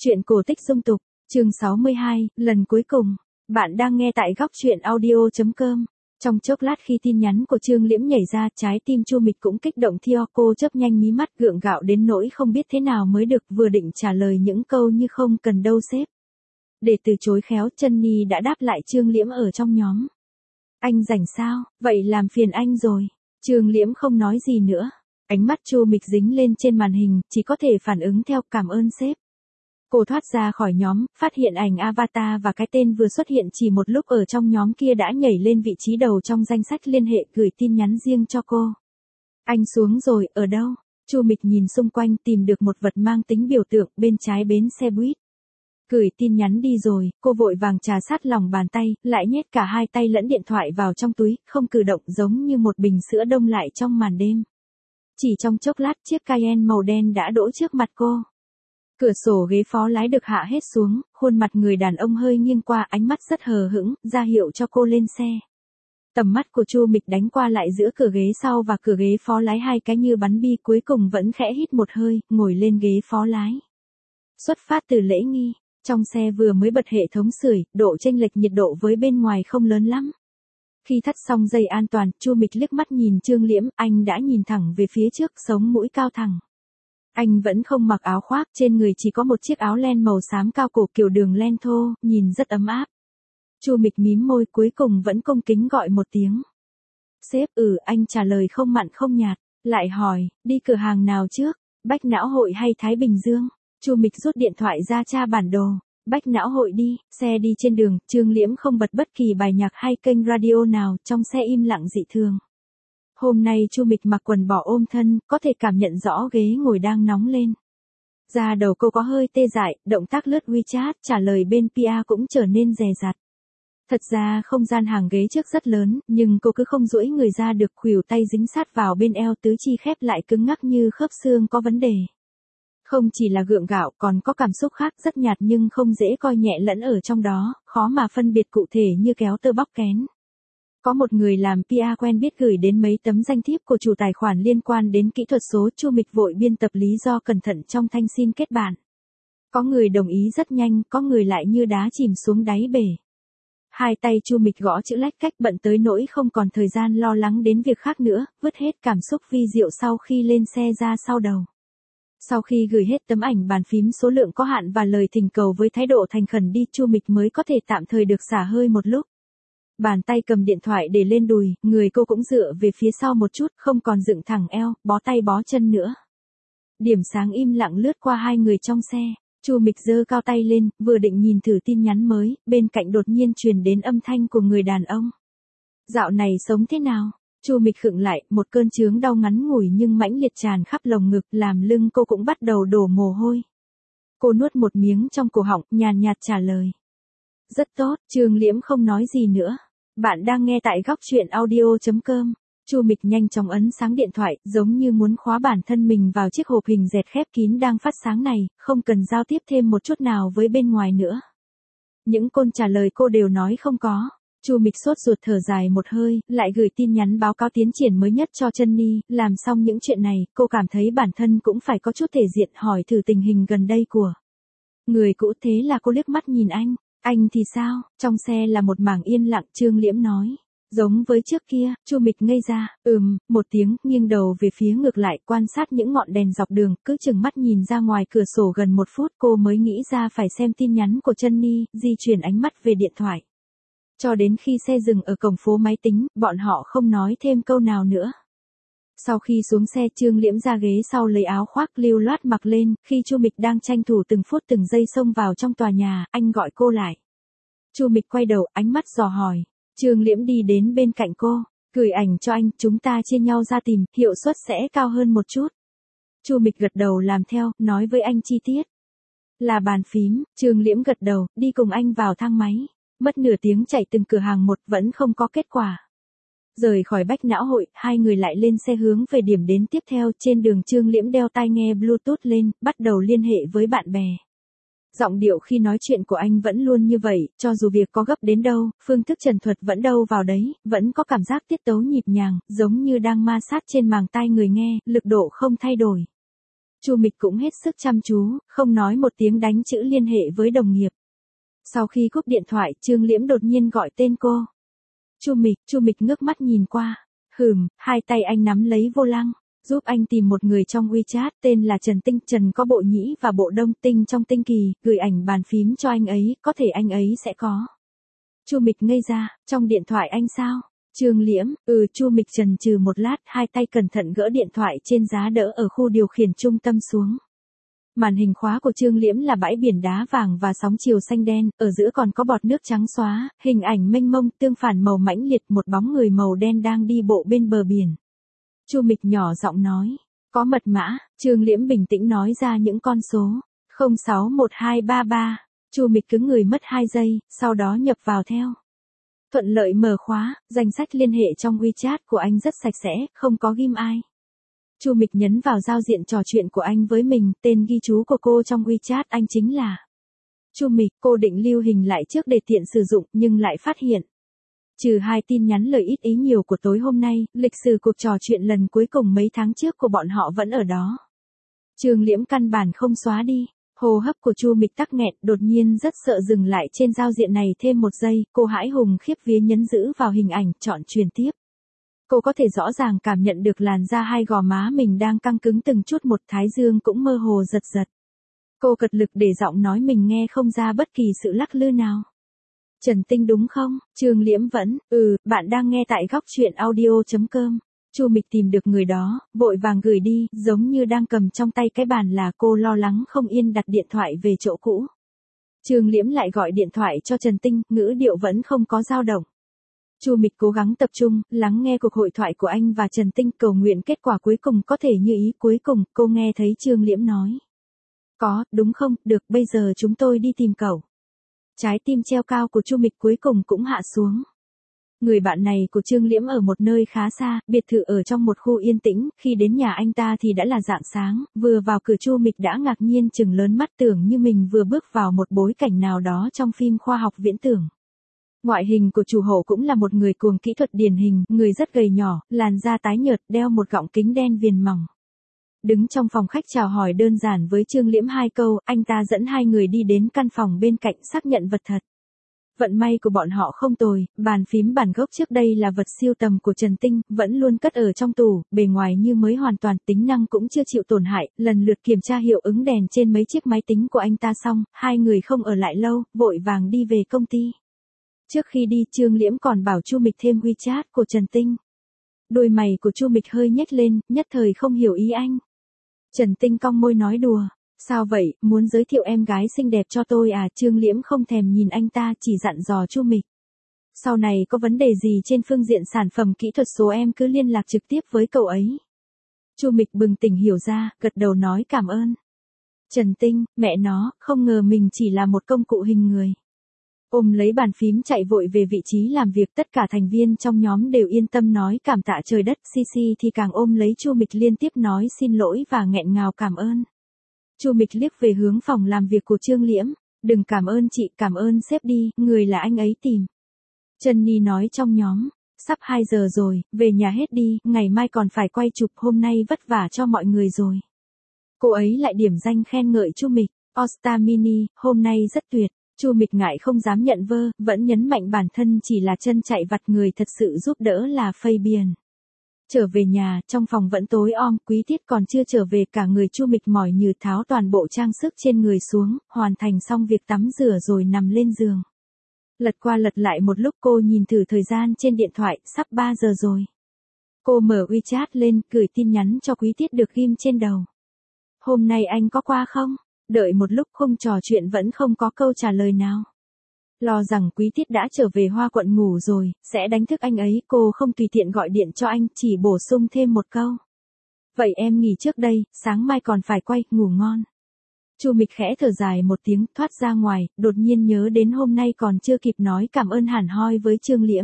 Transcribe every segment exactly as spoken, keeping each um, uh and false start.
Truyện cổ tích dung tục, chương sáu mươi hai, lần cuối cùng. Bạn đang nghe tại góc truyện audio chấm com. Trong chốc lát khi tin nhắn của Trương Liễm nhảy ra, trái tim Chu Mịch cũng kích động theo, cô chớp nhanh mí mắt gượng gạo đến nỗi không biết thế nào mới được, vừa định trả lời những câu như không cần đâu sếp. Để từ chối khéo, Trân-Ni đã đáp lại Trương Liễm ở trong nhóm. Anh rảnh sao, vậy làm phiền anh rồi. Trương Liễm không nói gì nữa. Ánh mắt Chu Mịch dính lên trên màn hình, chỉ có thể phản ứng theo cảm ơn sếp. Cô thoát ra khỏi nhóm, phát hiện ảnh avatar và cái tên vừa xuất hiện chỉ một lúc ở trong nhóm kia đã nhảy lên vị trí đầu trong danh sách liên hệ, gửi tin nhắn riêng cho cô. Anh xuống rồi, ở đâu? Chu Mịch nhìn xung quanh tìm được một vật mang tính biểu tượng bên trái bến xe buýt. Gửi tin nhắn đi rồi, cô vội vàng trà sát lòng bàn tay, lại nhét cả hai tay lẫn điện thoại vào trong túi, không cử động, giống như một bình sữa đông lại trong màn đêm. Chỉ trong chốc lát, chiếc Cayenne màu đen đã đỗ trước mặt cô. Cửa sổ ghế phó lái được hạ hết xuống, khuôn mặt người đàn ông hơi nghiêng qua, ánh mắt rất hờ hững, ra hiệu cho cô lên xe. Tầm mắt của Chu Mịch đánh qua lại giữa cửa ghế sau và cửa ghế phó lái, hai cái như bắn bi, cuối cùng vẫn khẽ hít một hơi, ngồi lên ghế phó lái. Xuất phát từ lễ nghi, trong xe vừa mới bật hệ thống sưởi, độ chênh lệch nhiệt độ với bên ngoài không lớn lắm. Khi thắt xong dây an toàn, Chu Mịch liếc mắt nhìn Trương Liễm, anh đã nhìn thẳng về phía trước, sống mũi cao thẳng. Anh vẫn không mặc áo khoác, trên người chỉ có một chiếc áo len màu xám cao cổ kiểu đường len thô, nhìn rất ấm áp. Chu Mịch mím môi, cuối cùng vẫn cung kính gọi một tiếng. Sếp, ừ, anh trả lời không mặn không nhạt, lại hỏi, đi cửa hàng nào trước, Bách Não Hội hay Thái Bình Dương? Chu Mịch rút điện thoại ra tra bản đồ. Bách Não Hội đi. Xe đi trên đường, Trương Liễm không bật bất kỳ bài nhạc hay kênh radio nào, trong xe im lặng dị thường. Hôm nay Chu Mịch mặc quần bò ôm thân, có thể cảm nhận rõ ghế ngồi đang nóng lên. Da đầu cô có hơi tê dại, động tác lướt WeChat, trả lời bên pê e cũng trở nên dè dặt. Thật ra không gian hàng ghế trước rất lớn, nhưng cô cứ không duỗi người ra được, khuỷu tay dính sát vào bên eo, tứ chi khép lại cứng ngắc như khớp xương có vấn đề. Không chỉ là gượng gạo, còn có cảm xúc khác rất nhạt nhưng không dễ coi nhẹ lẫn ở trong đó, khó mà phân biệt cụ thể như kéo tơ bóc kén. Có một người làm pê e quen biết gửi đến mấy tấm danh thiếp của chủ tài khoản liên quan đến kỹ thuật số, Chu Mịch vội biên tập lý do cẩn thận trong thanh xin kết bạn. Có người đồng ý rất nhanh, có người lại như đá chìm xuống đáy bể. Hai tay Chu Mịch gõ chữ lách cách, bận tới nỗi không còn thời gian lo lắng đến việc khác nữa, vứt hết cảm xúc vi diệu sau khi lên xe ra sau đầu. Sau khi gửi hết tấm ảnh bàn phím số lượng có hạn và lời thỉnh cầu với thái độ thành khẩn đi, Chu Mịch mới có thể tạm thời được xả hơi một lúc. Bàn tay cầm điện thoại để lên đùi, người cô cũng dựa về phía sau một chút, không còn dựng thẳng eo, bó tay bó chân nữa. Điểm sáng im lặng lướt qua hai người trong xe. Chu Mịch giơ cao tay lên, vừa định nhìn thử tin nhắn mới, bên cạnh đột nhiên truyền đến âm thanh của người đàn ông. Dạo này sống thế nào? Chu Mịch khựng lại, một cơn chướng đau ngắn ngủi nhưng mãnh liệt tràn khắp lồng ngực, làm lưng cô cũng bắt đầu đổ mồ hôi. Cô nuốt một miếng trong cổ họng, nhàn nhạt trả lời. Rất tốt. Trương Liễm không nói gì nữa. Bạn đang nghe tại góc truyện audio chấm com. Chu Mịch nhanh chóng ấn sáng điện thoại, giống như muốn khóa bản thân mình vào chiếc hộp hình dẹt khép kín đang phát sáng này, không cần giao tiếp thêm một chút nào với bên ngoài nữa. Những câu trả lời cô đều nói không có. Chu Mịch sốt ruột thở dài một hơi, lại gửi tin nhắn báo cáo tiến triển mới nhất cho Trân-Ni. Làm xong những chuyện này, cô cảm thấy bản thân cũng phải có chút thể diện, hỏi thử tình hình gần đây của người cũ. Thế là cô liếc mắt nhìn anh. Anh thì sao? Trong xe là một mảng yên lặng, Trương Liễm nói. Giống với trước kia. Chu Mịch ngây ra, ừm, một tiếng, nghiêng đầu về phía ngược lại, quan sát những ngọn đèn dọc đường, cứ chừng mắt nhìn ra ngoài cửa sổ gần một phút, cô mới nghĩ ra phải xem tin nhắn của Trân-Ni, di chuyển ánh mắt về điện thoại. Cho đến khi xe dừng ở cổng phố máy tính, bọn họ không nói thêm câu nào nữa. Sau khi xuống xe, Trương Liễm ra ghế sau lấy áo khoác lưu loát mặc lên, khi Chu Mịch đang tranh thủ từng phút từng giây xông vào trong tòa nhà, anh gọi cô lại. Chu Mịch quay đầu, ánh mắt dò hỏi. Trương Liễm đi đến bên cạnh cô, gửi ảnh cho anh, chúng ta chia nhau ra tìm, hiệu suất sẽ cao hơn một chút. Chu Mịch gật đầu làm theo, nói với anh chi tiết. Là bàn phím. Trương Liễm gật đầu, đi cùng anh vào thang máy. Mất nửa tiếng chạy từng cửa hàng một, vẫn không có kết quả. Rời khỏi Bách Não Hội, hai người lại lên xe hướng về điểm đến tiếp theo. Trên đường, Trương Liễm đeo tai nghe Bluetooth lên, bắt đầu liên hệ với bạn bè. Giọng điệu khi nói chuyện của anh vẫn luôn như vậy, cho dù việc có gấp đến đâu, phương thức trần thuật vẫn đâu vào đấy, vẫn có cảm giác tiết tấu nhịp nhàng, giống như đang ma sát trên màng tai người nghe, lực độ không thay đổi. Chu Mịch cũng hết sức chăm chú, không nói một tiếng đánh chữ liên hệ với đồng nghiệp. Sau khi cúp điện thoại, Trương Liễm đột nhiên gọi tên cô. Chu Mịch, Chu Mịch ngước mắt nhìn qua. Hừm, hai tay anh nắm lấy vô lăng. Giúp anh tìm một người trong WeChat tên là Trần Tinh. Trần có bộ nhĩ và bộ đông, Tinh trong tinh kỳ, gửi ảnh bàn phím cho anh ấy, có thể anh ấy sẽ có. Chu Mịch ngây ra, trong điện thoại anh sao? Trương Liễm, ừ. Chu Mịch chần chừ một lát, hai tay cẩn thận gỡ điện thoại trên giá đỡ ở khu điều khiển trung tâm xuống. Màn hình khóa của Trương Liễm là bãi biển đá vàng và sóng chiều xanh đen, ở giữa còn có bọt nước trắng xóa, hình ảnh mênh mông tương phản màu mãnh liệt, một bóng người màu đen đang đi bộ bên bờ biển. Chu Mịch nhỏ giọng nói, có mật mã. Trương Liễm bình tĩnh nói ra những con số. không sáu một hai ba ba. Chu Mịch cứng người mất hai giây, sau đó nhập vào theo. Thuận lợi mở khóa, danh sách liên hệ trong WeChat của anh rất sạch sẽ, không có ghim ai. Chu Mịch nhấn vào giao diện trò chuyện của anh với mình, tên ghi chú của cô trong WeChat anh chính là Chu Mịch. Cô định lưu hình lại trước để tiện sử dụng, nhưng lại phát hiện. Trừ hai tin nhắn lời ít ý nhiều của tối hôm nay, lịch sử cuộc trò chuyện lần cuối cùng mấy tháng trước của bọn họ vẫn ở đó. Trương Liễm căn bản không xóa đi. Hô hấp của Chu Mịch tắc nghẹn, đột nhiên rất sợ dừng lại trên giao diện này thêm một giây, cô hãi hùng khiếp vía nhấn giữ vào hình ảnh, chọn truyền tiếp. Cô có thể rõ ràng cảm nhận được làn da hai gò má mình đang căng cứng từng chút một, thái dương cũng mơ hồ giật giật. Cô cật lực để giọng nói mình nghe không ra bất kỳ sự lắc lư nào. Trần Tinh đúng không? Trương Liễm vẫn, ừ, bạn đang nghe tại góc truyện audio chấm com. Chu Mịch tìm được người đó, vội vàng gửi đi, giống như đang cầm trong tay cái bàn là cô lo lắng không yên đặt điện thoại về chỗ cũ. Trương Liễm lại gọi điện thoại cho Trần Tinh, ngữ điệu vẫn không có dao động. Chu Mịch cố gắng tập trung, lắng nghe cuộc hội thoại của anh và Trần Tinh, cầu nguyện kết quả cuối cùng có thể như ý. Cuối cùng, cô nghe thấy Trương Liễm nói. Có, đúng không, được, bây giờ chúng tôi đi tìm cậu. Trái tim treo cao của Chu Mịch cuối cùng cũng hạ xuống. Người bạn này của Trương Liễm ở một nơi khá xa, biệt thự ở trong một khu yên tĩnh, khi đến nhà anh ta thì đã là rạng sáng, vừa vào cửa Chu Mịch đã ngạc nhiên chừng lớn mắt, tưởng như mình vừa bước vào một bối cảnh nào đó trong phim khoa học viễn tưởng. Ngoại hình của chủ hộ cũng là một người cuồng kỹ thuật điển hình, người rất gầy nhỏ, làn da tái nhợt, đeo một gọng kính đen viền mỏng. Đứng trong phòng khách chào hỏi đơn giản với Trương Liễm hai câu, anh ta dẫn hai người đi đến căn phòng bên cạnh xác nhận vật thật. Vận may của bọn họ không tồi, bàn phím bản gốc trước đây là vật sưu tầm của Trần Tinh, vẫn luôn cất ở trong tủ, bề ngoài như mới hoàn toàn, tính năng cũng chưa chịu tổn hại, lần lượt kiểm tra hiệu ứng đèn trên mấy chiếc máy tính của anh ta xong, hai người không ở lại lâu, vội vàng đi về công ty. Trước khi đi, Trương Liễm còn bảo Chu Mịch thêm WeChat của Trần Tinh. Đôi mày của Chu Mịch hơi nhếch lên, nhất thời không hiểu ý anh. Trần Tinh cong môi nói đùa. Sao vậy, muốn giới thiệu em gái xinh đẹp cho tôi à? Trương Liễm không thèm nhìn anh ta, chỉ dặn dò Chu Mịch. Sau này có vấn đề gì trên phương diện sản phẩm kỹ thuật số em cứ liên lạc trực tiếp với cậu ấy. Chu Mịch bừng tỉnh hiểu ra, gật đầu nói cảm ơn. Trần Tinh, mẹ nó, không ngờ mình chỉ là một công cụ hình người. Ôm lấy bàn phím chạy vội về vị trí làm việc, tất cả thành viên trong nhóm đều yên tâm nói cảm tạ trời đất, Sisi thì càng ôm lấy Chu Mịch liên tiếp nói xin lỗi và nghẹn ngào cảm ơn. Chu Mịch liếc về hướng phòng làm việc của Trương Liễm, đừng cảm ơn chị, cảm ơn sếp đi, người là anh ấy tìm. Trần Nhi nói trong nhóm, sắp hai giờ rồi, về nhà hết đi, ngày mai còn phải quay chụp, hôm nay vất vả cho mọi người rồi. Cô ấy lại điểm danh khen ngợi Chu Mịch, All-Star Mini, hôm nay rất tuyệt. Chu Mịch ngại không dám nhận vơ, vẫn nhấn mạnh bản thân chỉ là chân chạy vặt, người thật sự giúp đỡ là Fabian. Trở về nhà, trong phòng vẫn tối om, Quý Tiết còn chưa trở về, cả người Chu Mịch mỏi nhừ tháo toàn bộ trang sức trên người xuống, hoàn thành xong việc tắm rửa rồi nằm lên giường. Lật qua lật lại một lúc cô nhìn thử thời gian trên điện thoại, sắp ba giờ rồi. Cô mở WeChat lên, gửi tin nhắn cho Quý Tiết được ghim trên đầu. Hôm nay anh có qua không? Đợi một lúc không trò chuyện vẫn không có câu trả lời nào. Lo rằng Quý Tiết đã trở về Hoa Quận ngủ rồi, sẽ đánh thức anh ấy, cô không tùy tiện gọi điện cho anh, chỉ bổ sung thêm một câu. Vậy em nghỉ trước đây, sáng mai còn phải quay, ngủ ngon. Chu Mịch khẽ thở dài một tiếng, thoát ra ngoài, đột nhiên nhớ đến hôm nay còn chưa kịp nói cảm ơn hẳn hoi với Trương Liễm.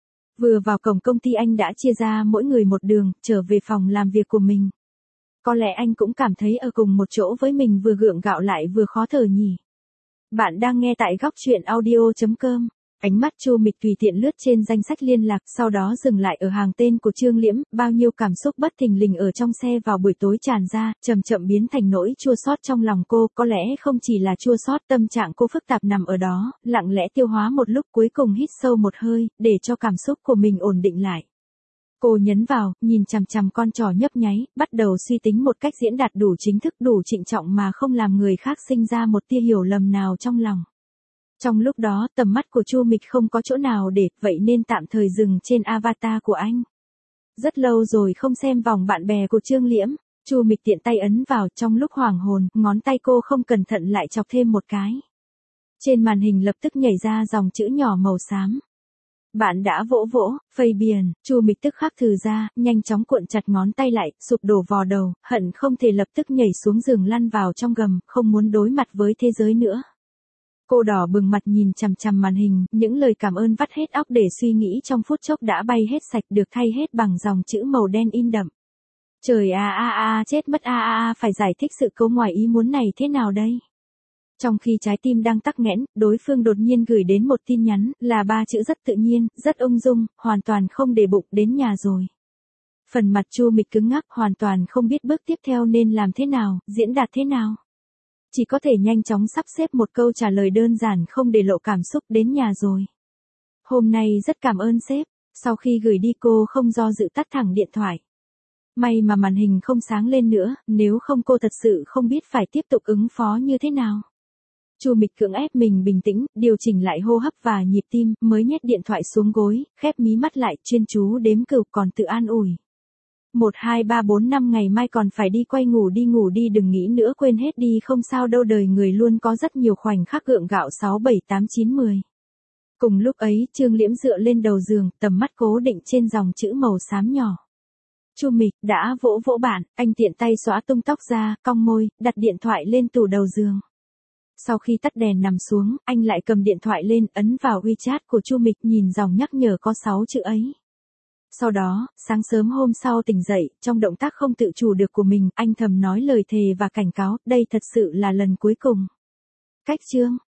Vừa vào cổng công ty anh đã chia ra mỗi người một đường, trở về phòng làm việc của mình. Có lẽ anh cũng cảm thấy ở cùng một chỗ với mình vừa gượng gạo lại vừa khó thở nhỉ. Bạn đang nghe tại góc truyện audio chấm com. Ánh mắt Chu Mịch tùy tiện lướt trên danh sách liên lạc, sau đó dừng lại ở hàng tên của Trương Liễm, bao nhiêu cảm xúc bất thình lình ở trong xe vào buổi tối tràn ra, chậm chậm biến thành nỗi chua xót trong lòng cô, có lẽ không chỉ là chua xót, tâm trạng cô phức tạp nằm ở đó, lặng lẽ tiêu hóa một lúc cuối cùng hít sâu một hơi, để cho cảm xúc của mình ổn định lại. Cô nhấn vào, nhìn chằm chằm con trỏ nhấp nháy, bắt đầu suy tính một cách diễn đạt đủ chính thức, đủ trịnh trọng mà không làm người khác sinh ra một tia hiểu lầm nào trong lòng. Trong lúc đó, tầm mắt của Chu Mịch không có chỗ nào để, vậy nên tạm thời dừng trên avatar của anh. Rất lâu rồi không xem vòng bạn bè của Trương Liễm, Chu Mịch tiện tay ấn vào, trong lúc hoảng hồn, ngón tay cô không cẩn thận lại chọc thêm một cái. Trên màn hình lập tức nhảy ra dòng chữ nhỏ màu xám. Bạn đã vỗ vỗ, Fabian, Chu Mịch tức khắc thừ ra, nhanh chóng cuộn chặt ngón tay lại, sụp đổ vò đầu, hận không thể lập tức nhảy xuống giường lăn vào trong gầm, không muốn đối mặt với thế giới nữa. Cô đỏ bừng mặt nhìn chằm chằm màn hình, những lời cảm ơn vắt hết óc để suy nghĩ trong phút chốc đã bay hết sạch, được thay hết bằng dòng chữ màu đen in đậm. Trời a a a, chết mất a a a, phải giải thích sự cố ngoài ý muốn này thế nào đây? Trong khi trái tim đang tắc nghẽn, đối phương đột nhiên gửi đến một tin nhắn, là ba chữ rất tự nhiên, rất ung dung, hoàn toàn không để bụng, đến nhà rồi. Phần mặt Chu Mịch cứng ngắc, hoàn toàn không biết bước tiếp theo nên làm thế nào, diễn đạt thế nào. Chỉ có thể nhanh chóng sắp xếp một câu trả lời đơn giản không để lộ cảm xúc, đến nhà rồi. Hôm nay rất cảm ơn sếp, sau khi gửi đi cô không do dự tắt thẳng điện thoại. May mà màn hình không sáng lên nữa, nếu không cô thật sự không biết phải tiếp tục ứng phó như thế nào. Chu Mịch cưỡng ép mình bình tĩnh, điều chỉnh lại hô hấp và nhịp tim, mới nhét điện thoại xuống gối, khép mí mắt lại, chuyên chú đếm cừu, còn tự an ủi. một hai ba bốn năm ngày mai còn phải đi, quay ngủ đi ngủ đi, đừng nghĩ nữa, quên hết đi, không sao đâu, đời người luôn có rất nhiều khoảnh khắc gượng gạo. Sáu bảy tám chín mười. Cùng lúc ấy, Trương Liễm dựa lên đầu giường, tầm mắt cố định trên dòng chữ màu xám nhỏ. Chu Mịch, đã vỗ vỗ bạn, anh tiện tay xóa tung tóc ra, cong môi, đặt điện thoại lên tủ đầu giường. Sau khi tắt đèn nằm xuống, anh lại cầm điện thoại lên, ấn vào WeChat của Chu Mịch, nhìn dòng nhắc nhở có sáu chữ ấy. Sau đó, sáng sớm hôm sau tỉnh dậy, trong động tác không tự chủ được của mình, anh thầm nói lời thề và cảnh cáo, đây thật sự là lần cuối cùng. Cách chương